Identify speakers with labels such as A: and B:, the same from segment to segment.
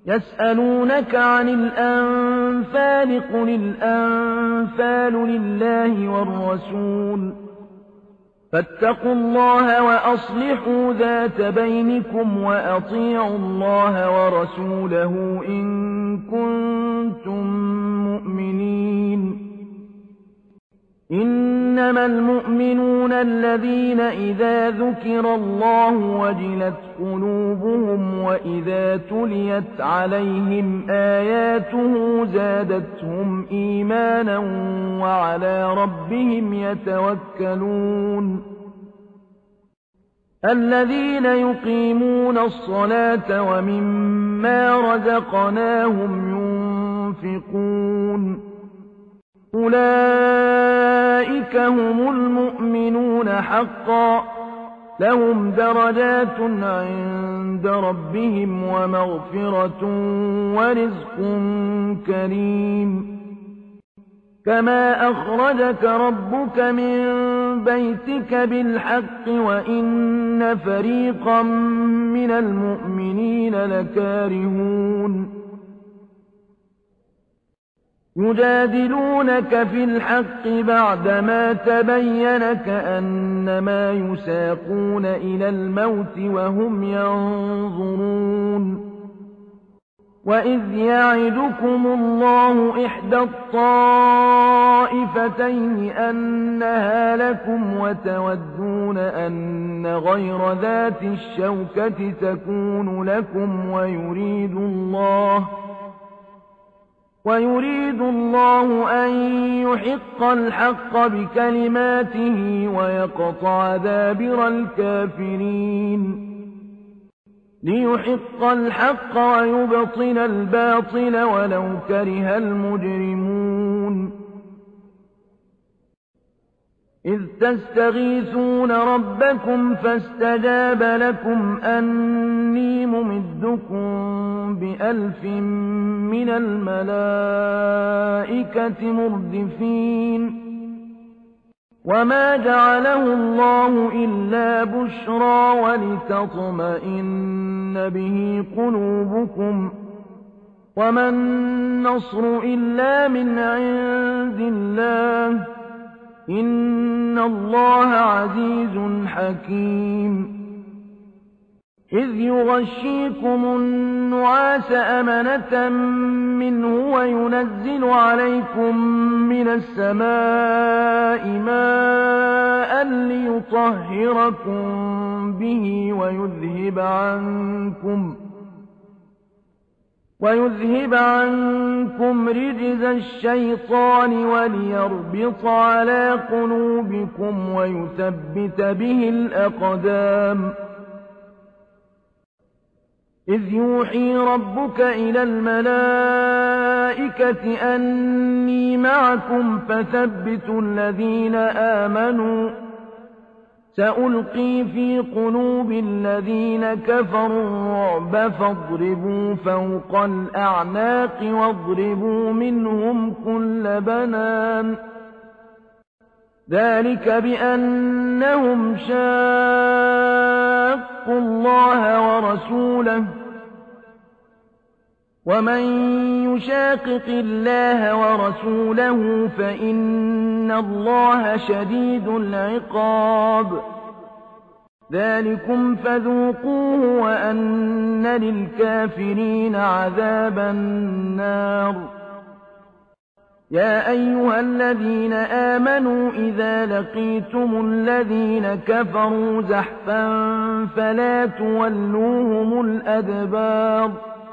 A: يسألونك عن الأنفال قل الأنفال لله والرسول فاتقوا الله وأصلحوا ذات بينكم وأطيعوا الله ورسوله إن كنتم مؤمنين إنما المؤمنون الذين إذا ذكر الله وجلت قلوبهم وإذا تليت عليهم آياته زادتهم إيمانا وعلى ربهم يتوكلون الذين يقيمون الصلاة ومما رزقناهم ينفقون أولئك هم المؤمنون حقا لهم درجات عند ربهم ومغفرة ورزق كريم كما أخرجك ربك من بيتك بالحق وإن فريقا من المؤمنين لكارهون يجادلونك في الحق بعدما تبين كأنما يساقون إلى الموت وهم ينظرون وإذ يعدكم الله إحدى الطائفتين أنها لكم وتودون أن غير ذات الشوكة تكون لكم ويريد الله أن يحق الحق بكلماته ويقطع دابر الكافرين ليحق الحق ويبطل الباطل ولو كره المجرمون إذ تستغيثون ربكم فاستجاب لكم أني ممدكم ب1000 من الملائكة مردفين وما جعله الله إلا بشرى ولتطمئن به قلوبكم وما النصر إلا من عند الله إن الله عزيز حكيم إذ يغشيكم النعاس أمنة منه وينزل عليكم من السماء ماء ليطهركم به ويذهب عنكم رجز الشيطان وليربط على قلوبكم ويثبت به الأقدام إذ يوحي ربك إلى الملائكة أني معكم فثبتوا الذين آمنوا سألقي في قلوب الذين كفروا الرعب فاضربوا فوق الأعناق واضربوا منهم كل بنان ذلك بأنهم شاقوا الله ورسوله ومن يشاقق الله ورسوله فإن الله شديد العقاب ذلكم فذوقوه وأن للكافرين عذاب النار يا أيها الذين آمنوا إذا لقيتم الذين كفروا زحفا فلا تولوهم الأدبار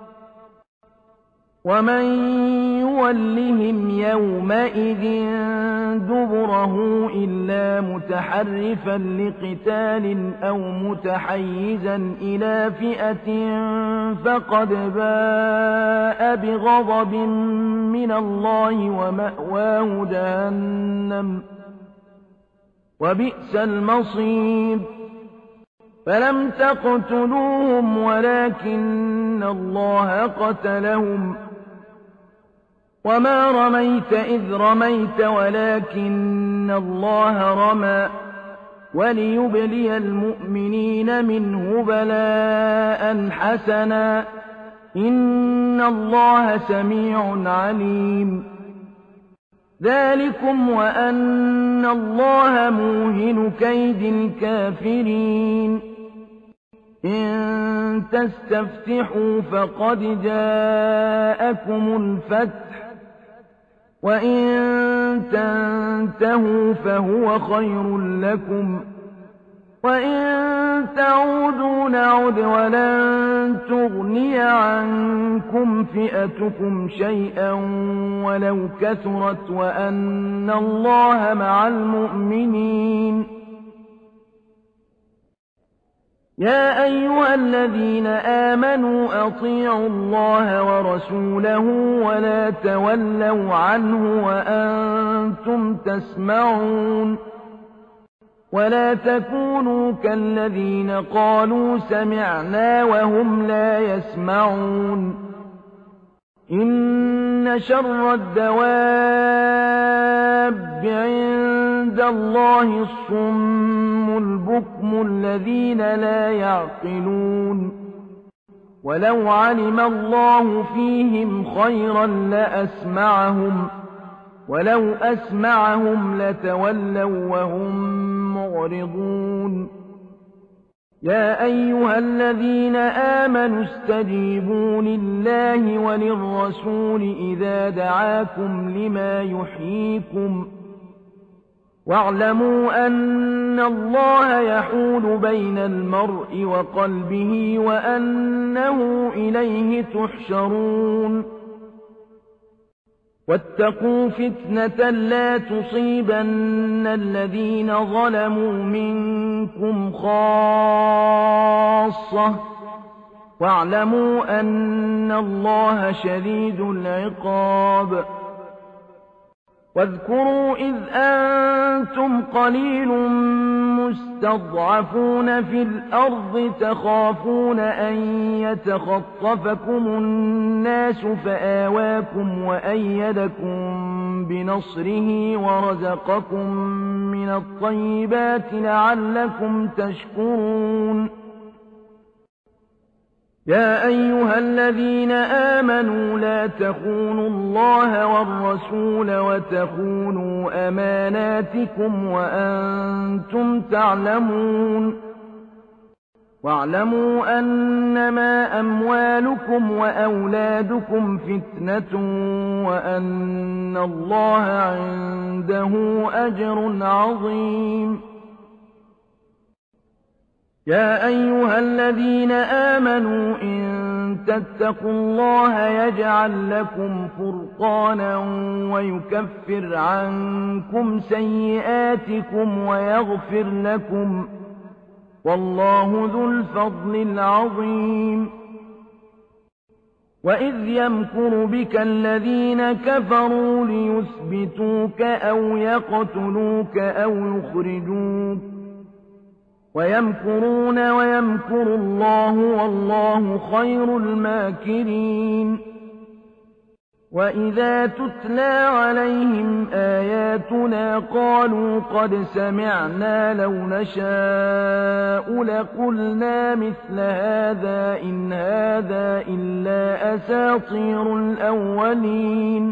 A: ومن يولهم يومئذ دبره إلا متحرفا لقتال أو متحيزا إلى فئة فقد باء بغضب من الله ومأواه جهنم وبئس المصير فلم تقتلوهم ولكن الله قتلهم وما رميت إذ رميت ولكن الله رمى وليبلي المؤمنين منه بلاء حسنا إن الله سميع عليم. ذلكم وأن الله موهن كيد الكافرين. إن تستفتحوا فقد جاءكم الفتح، وإن تنتهوا فهو خير لكم، وإن تعودوا نعد ولن تغني عنكم فئتكم شيئا ولو كثرت وأن الله مع المؤمنين. يا أيها الذين آمنوا أطيعوا الله ورسوله ولا تولوا عنه وأنتم تسمعون. ولا تكونوا كالذين قالوا سمعنا وهم لا يسمعون. إن شر الدواب عند الله الصم البكم الذين لا يعقلون. ولو علم الله فيهم خيرا لأسمعهم، ولو أسمعهم لتولوا وهم معرضون. يا أيها الذين آمنوا استجيبوا لله وللرسول إذا دعاكم لما يحييكم، واعلموا أن الله يحول بين المرء وقلبه وأنه إليه تحشرون. واتقوا فتنة لا تصيبن الذين ظلموا منكم خاصة، واعلموا أن الله شديد العقاب. واذكروا إذ أنتم قليل مستضعفون في الأرض تخافون أن يتخطفكم الناس فآواكم وأيدكم بنصره ورزقكم من الطيبات لعلكم تشكرون. يا أيها الذين آمنوا لا تخونوا الله والرسول وتخونوا أماناتكم وأنتم تعلمون. واعلموا أنما أموالكم وأولادكم فتنة وأن الله عنده أجر عظيم. يا أيها الذين آمنوا إن تتقوا الله يجعل لكم فرقانا ويكفر عنكم سيئاتكم ويغفر لكم، والله ذو الفضل العظيم. وإذ يمكر بك الذين كفروا ليثبتوك أو يقتلوك أو يخرجوك، ويمكرون ويمكر الله والله خير الماكرين. وإذا تتلى عليهم آياتنا قالوا قد سمعنا لو نشاء لقلنا مثل هذا إن هذا إلا أساطير الأولين.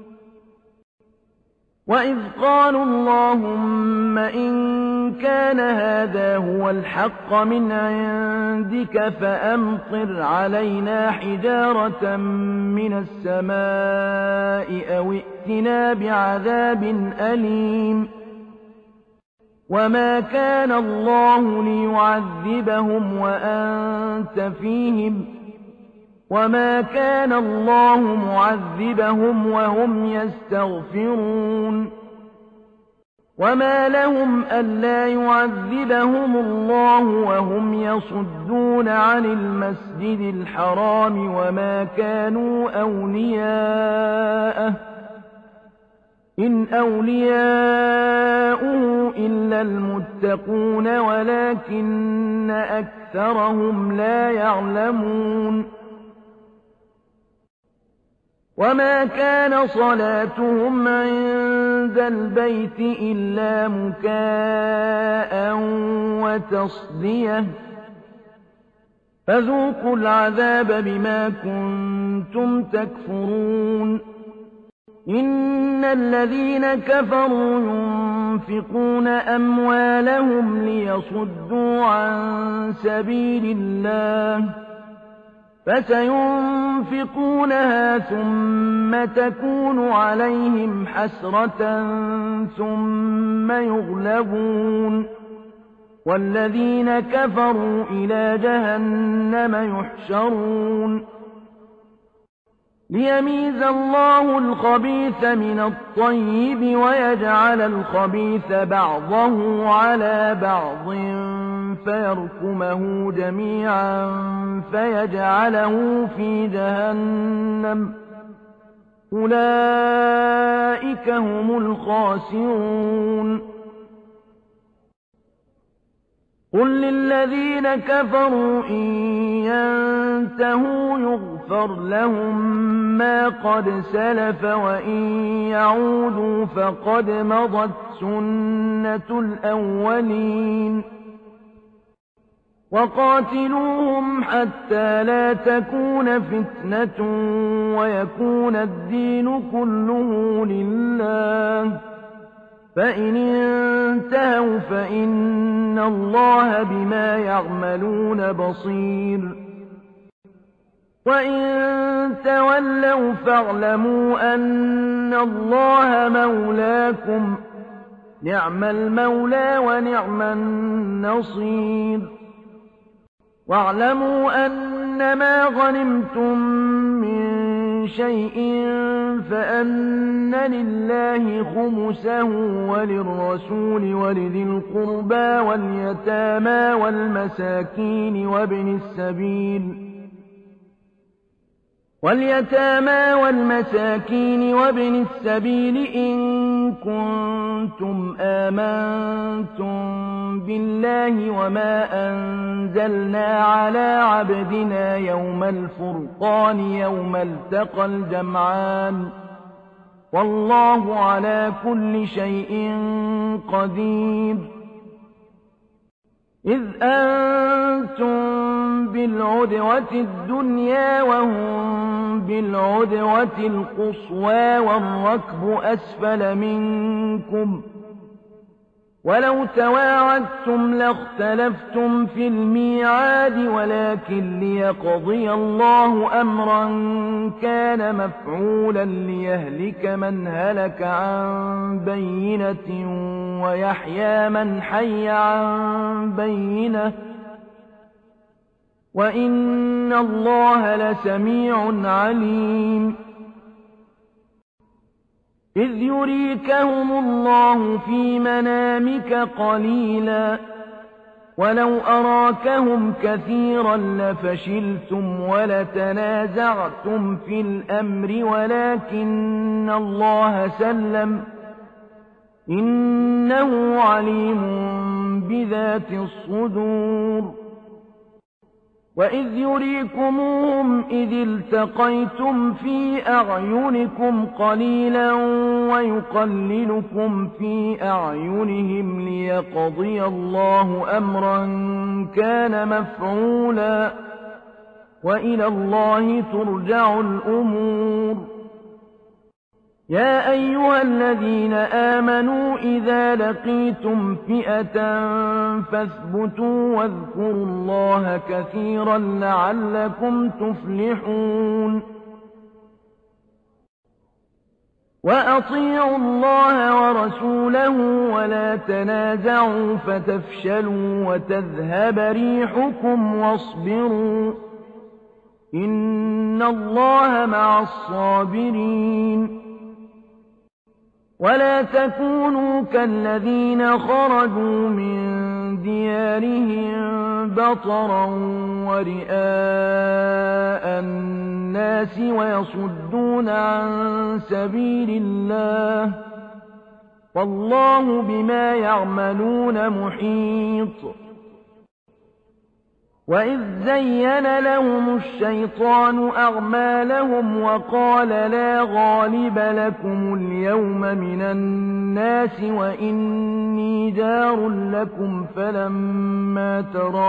A: وإذ قالوا اللهم إن كان هذا هو الحق من عندك فأمطر علينا حجارة من السماء أو ائتنا بعذاب أليم. وما كان الله ليعذبهم وأنت فيهم، وما كان الله معذبهم وهم يستغفرون. وما لهم ألا يعذبهم الله وهم يصدون عن المسجد الحرام وما كانوا أولياءه إن أولياؤه إلا المتقون ولكن أكثرهم لا يعلمون. وما كان صلاتهم عند البيت إلا مكاء وتصدية فذوقوا العذاب بما كنتم تكفرون إن الذين كفروا ينفقون أموالهم ليصدوا عن سبيل الله فسينفقونها ثم تكون عليهم حسرة ثم يغلبون والذين كفروا إلى جهنم يحشرون ليميز الله الخبيث من الطيب ويجعل الخبيث بعضه على بعض فيركمه جميعا فيجعله في جهنم أولئك هم الخاسرون قل للذين كفروا إن ينتهوا يغفر لهم ما قد سلف وإن يعودوا فقد مضت سنة الأولين وقاتلوهم حتى لا تكون فتنة ويكون الدين كله لله فإن انتهوا فإن الله بما يعملون بصير وإن تولوا فاعلموا أن الله مولاكم نعم المولى ونعم النصير واعلموا أنما غنمتم من شيء فأن لله خمسه وللرسول ولذي القربى واليتامى والمساكين وابن السبيل إن كنتم آمنتم بالله وما أنزلنا على عبدنا يوم الفرقان يوم التقى الجمعان والله على كل شيء قدير إذ أنتم بالعدوة الدنيا وهم بالعدوة القصوى والركب أسفل منكم ولو تواعدتم لاختلفتم في الميعاد ولكن ليقضي الله أمرا كان مفعولا ليهلك من هلك عن بينة ويحيى من حي عن بينة وإن الله لسميع عليم إذ يريكهم الله في منامك قليلا ولو أراكهم كثيرا لفشلتم ولتنازعتم في الأمر ولكن الله سلم إنه عليم بذات الصدور وإذ يريكموهم إذ التقيتم في أعينكم قليلا ويقللكم في أعينهم ليقضي الله أمرا كان مفعولا وإلى الله ترجع الأمور يا أيها الذين آمنوا إذا لقيتم فئة فاثبتوا واذكروا الله كثيرا لعلكم تفلحون وأطيعوا الله ورسوله ولا تنازعوا فتفشلوا وتذهب ريحكم واصبروا إن الله مع الصابرين ولا تكونوا كالذين خرجوا من ديارهم بطرا ورئاء الناس ويصدون عن سبيل الله والله بما يعملون محيط وإذ زين لهم الشيطان أعمالهم وقال لا غالب لكم اليوم من الناس وإني جار لكم فلما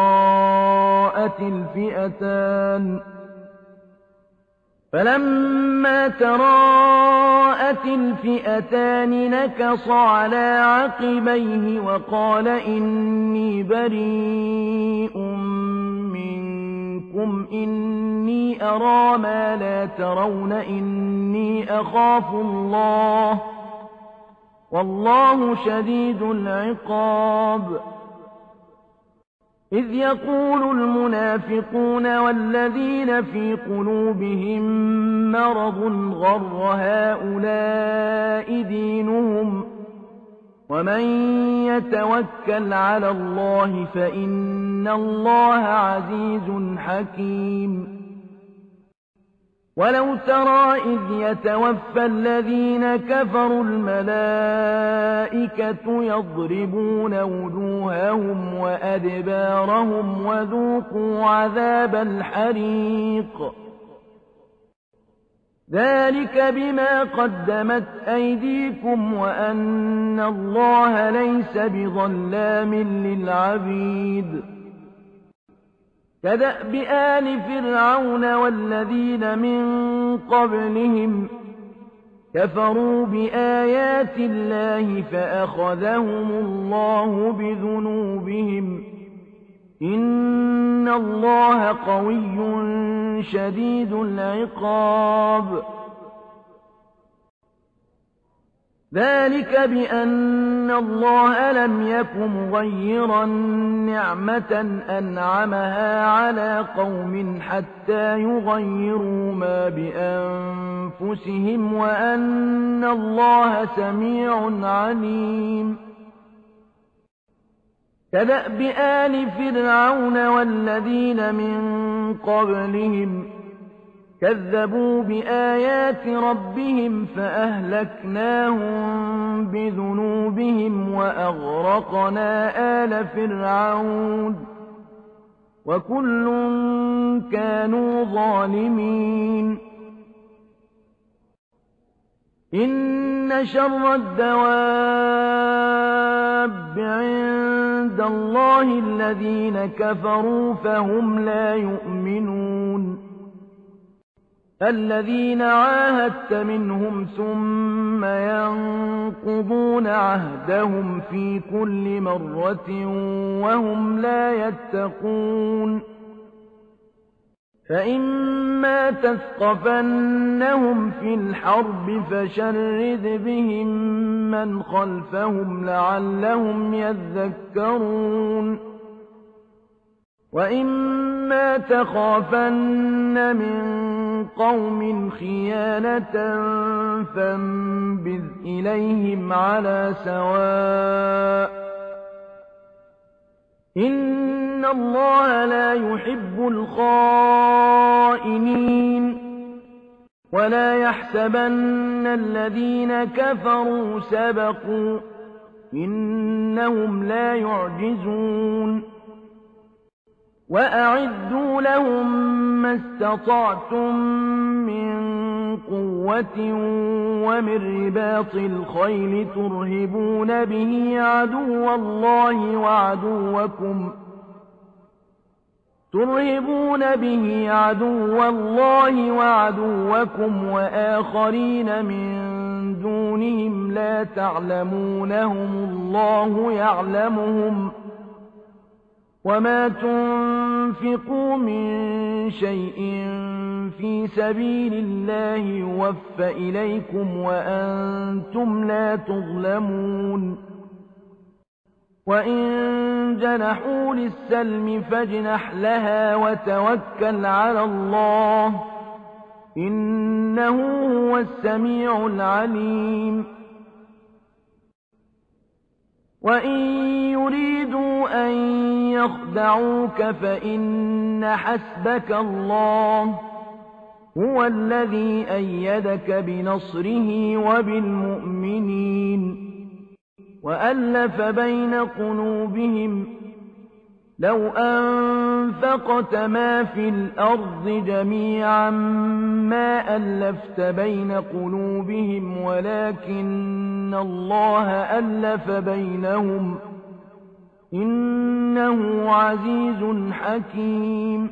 A: تراءت الفئتان نكص على عقبيه وقال إني بريء منكم إني أرى ما لا ترون إني أخاف الله والله شديد العقاب إذ يقول المنافقون والذين في قلوبهم مرض غر هؤلاء دينهم ومن يتوكل على الله فإن الله عزيز حكيم ولو ترى إذ يتوفى الذين كفروا الملائكة يضربون وجوههم وأدبارهم وذوقوا عذاب الحريق ذلك بما قدمت أيديكم وأن الله ليس بظلام للعبيد كدأب آل فرعون والذين من قبلهم كفروا بآيات الله فأخذهم الله بذنوبهم إن الله قوي شديد العقاب ذلك بأن الله لم يك مغيرا نعمة أنعمها على قوم حتى يغيروا ما بأنفسهم وأن الله سميع عليم كدأب آل فرعون والذين من قبلهم كذبوا بآيات ربهم فأهلكناهم بذنوبهم وأغرقنا آل فرعون وكل كانوا ظالمين إن شر الدواب عند الله الذين كفروا فهم لا يؤمنون الذين عاهدت منهم ثم ينقضون عهدهم في كل مرة وهم لا يتقون فإما تثقفنهم في الحرب فشرد بهم من خلفهم لعلهم يذكرون وإما تخافن من قوم خيانة فانبذ إليهم على سواء إن الله لا يحب الخائنين ولا يحسبن الذين كفروا سبقوا إنهم لا يعجزون وأعدوا لهم ما استطعتم من قوة ومن رباط الخيل ترهبون به عدو الله وعدوكم وآخرين من دونهم لا تعلمونهم الله يعلمهم وما تنفقوا من شيء في سبيل الله يوفى إليكم وأنتم لا تظلمون وإن جنحوا للسلم فاجنح لها وتوكل على الله إنه هو السميع العليم وإن يريدوا أن يخدعوك فإن حسبك الله هو الذي أيدك بنصره وبالمؤمنين وألف بين قلوبهم لو أنفقت ما في الأرض جميعا ما ألفت بين قلوبهم ولكن الله ألف بينهم إنه عزيز حكيم.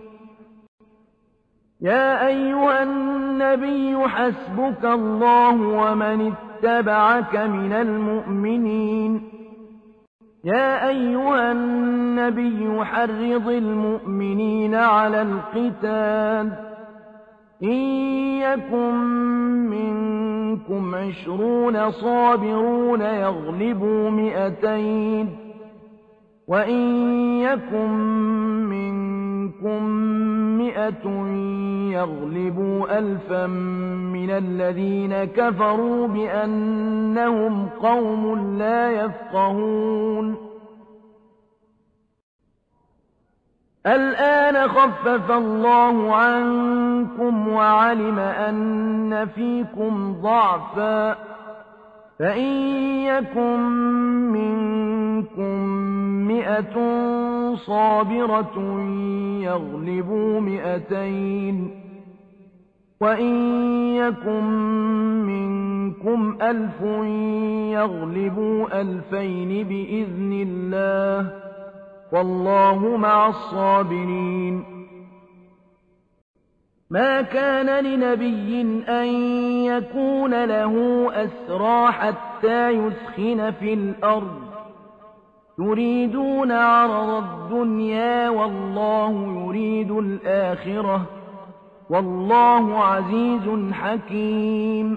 A: يا أيها النبي حسبك الله ومن اتبعك من المؤمنين. يا أيها النبي حرض المؤمنين على القتال إن يكن منكم 20 صابرون يغلبوا 200 وإن يكن منكم 100 يغلبوا 1000 من الذين كفروا بأنهم قوم لا يفقهون. الآن خفف الله عنكم وعلم أن فيكم ضعفا فإن يكن منكم 100 صابرة يغلبوا 200 وإن يكن منكم 1000 يغلبوا 2000 بإذن الله والله مع الصابرين. ما كان لنبي أن يكون له أسرى حتى يثخن في الأرض تريدون عرض الدنيا والله يريد الآخرة والله عزيز حكيم.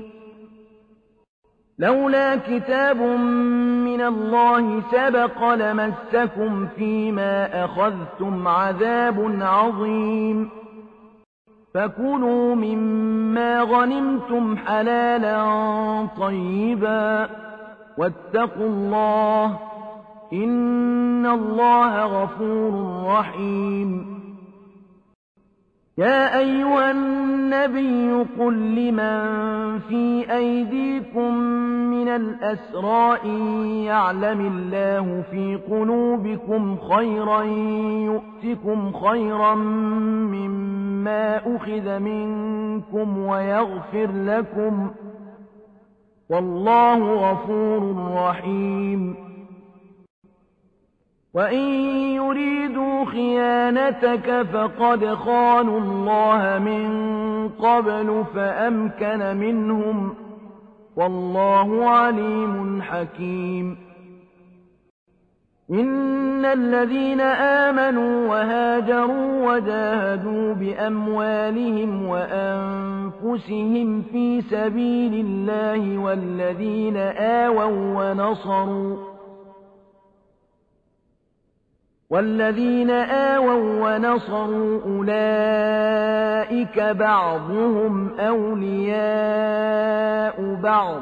A: لولا كتاب من الله سبق لمسكم فيما أخذتم عذاب عظيم. فكلوا مما غنمتم حلالا طيبا واتقوا الله إن الله غفور رحيم. يا أيها النبي قل لمن في أيديكم من الأسرى إن يعلم الله في قلوبكم خيرا يؤتكم خيرا مما أخذ منكم ويغفر لكم والله غفور رحيم. وإن يريدوا خيانتك فقد خانوا الله من قبل فأمكن منهم والله عليم حكيم. إن الذين آمنوا وهاجروا وجاهدوا بأموالهم وأنفسهم في سبيل الله والذين آووا ونصروا أولئك بعضهم أولياء بعض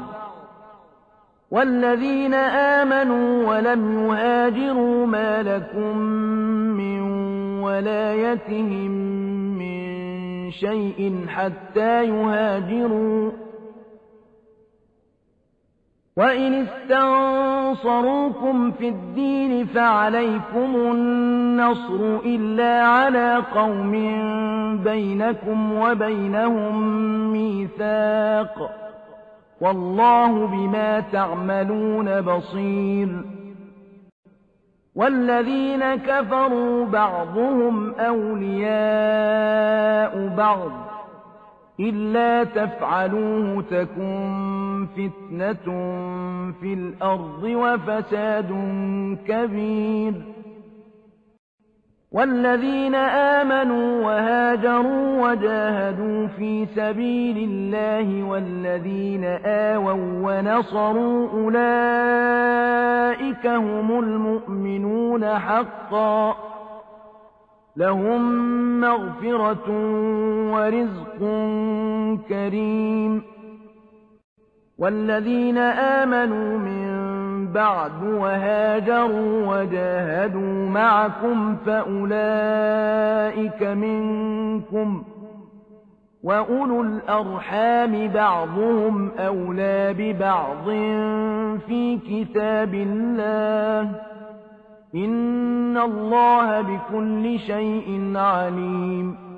A: والذين آمنوا ولم يهاجروا ما لكم من ولايتهم من شيء حتى يهاجروا وإن استنصروكم في الدين فعليكم النصر إلا على قوم بينكم وبينهم ميثاق والله بما تعملون بصير. والذين كفروا بعضهم أولياء بعض إلا تفعلوه تكن فتنة في الأرض وفساد كبير. والذين آمنوا وهاجروا وجاهدوا في سبيل الله والذين آووا ونصروا أولئك هم المؤمنون حقا لهم مغفرة ورزق كريم. والذين آمنوا من بعد وهاجروا وجاهدوا معكم فأولئك منكم وأولو الأرحام بعضهم أولى ببعض في كتاب الله إن الله بكل شيء عليم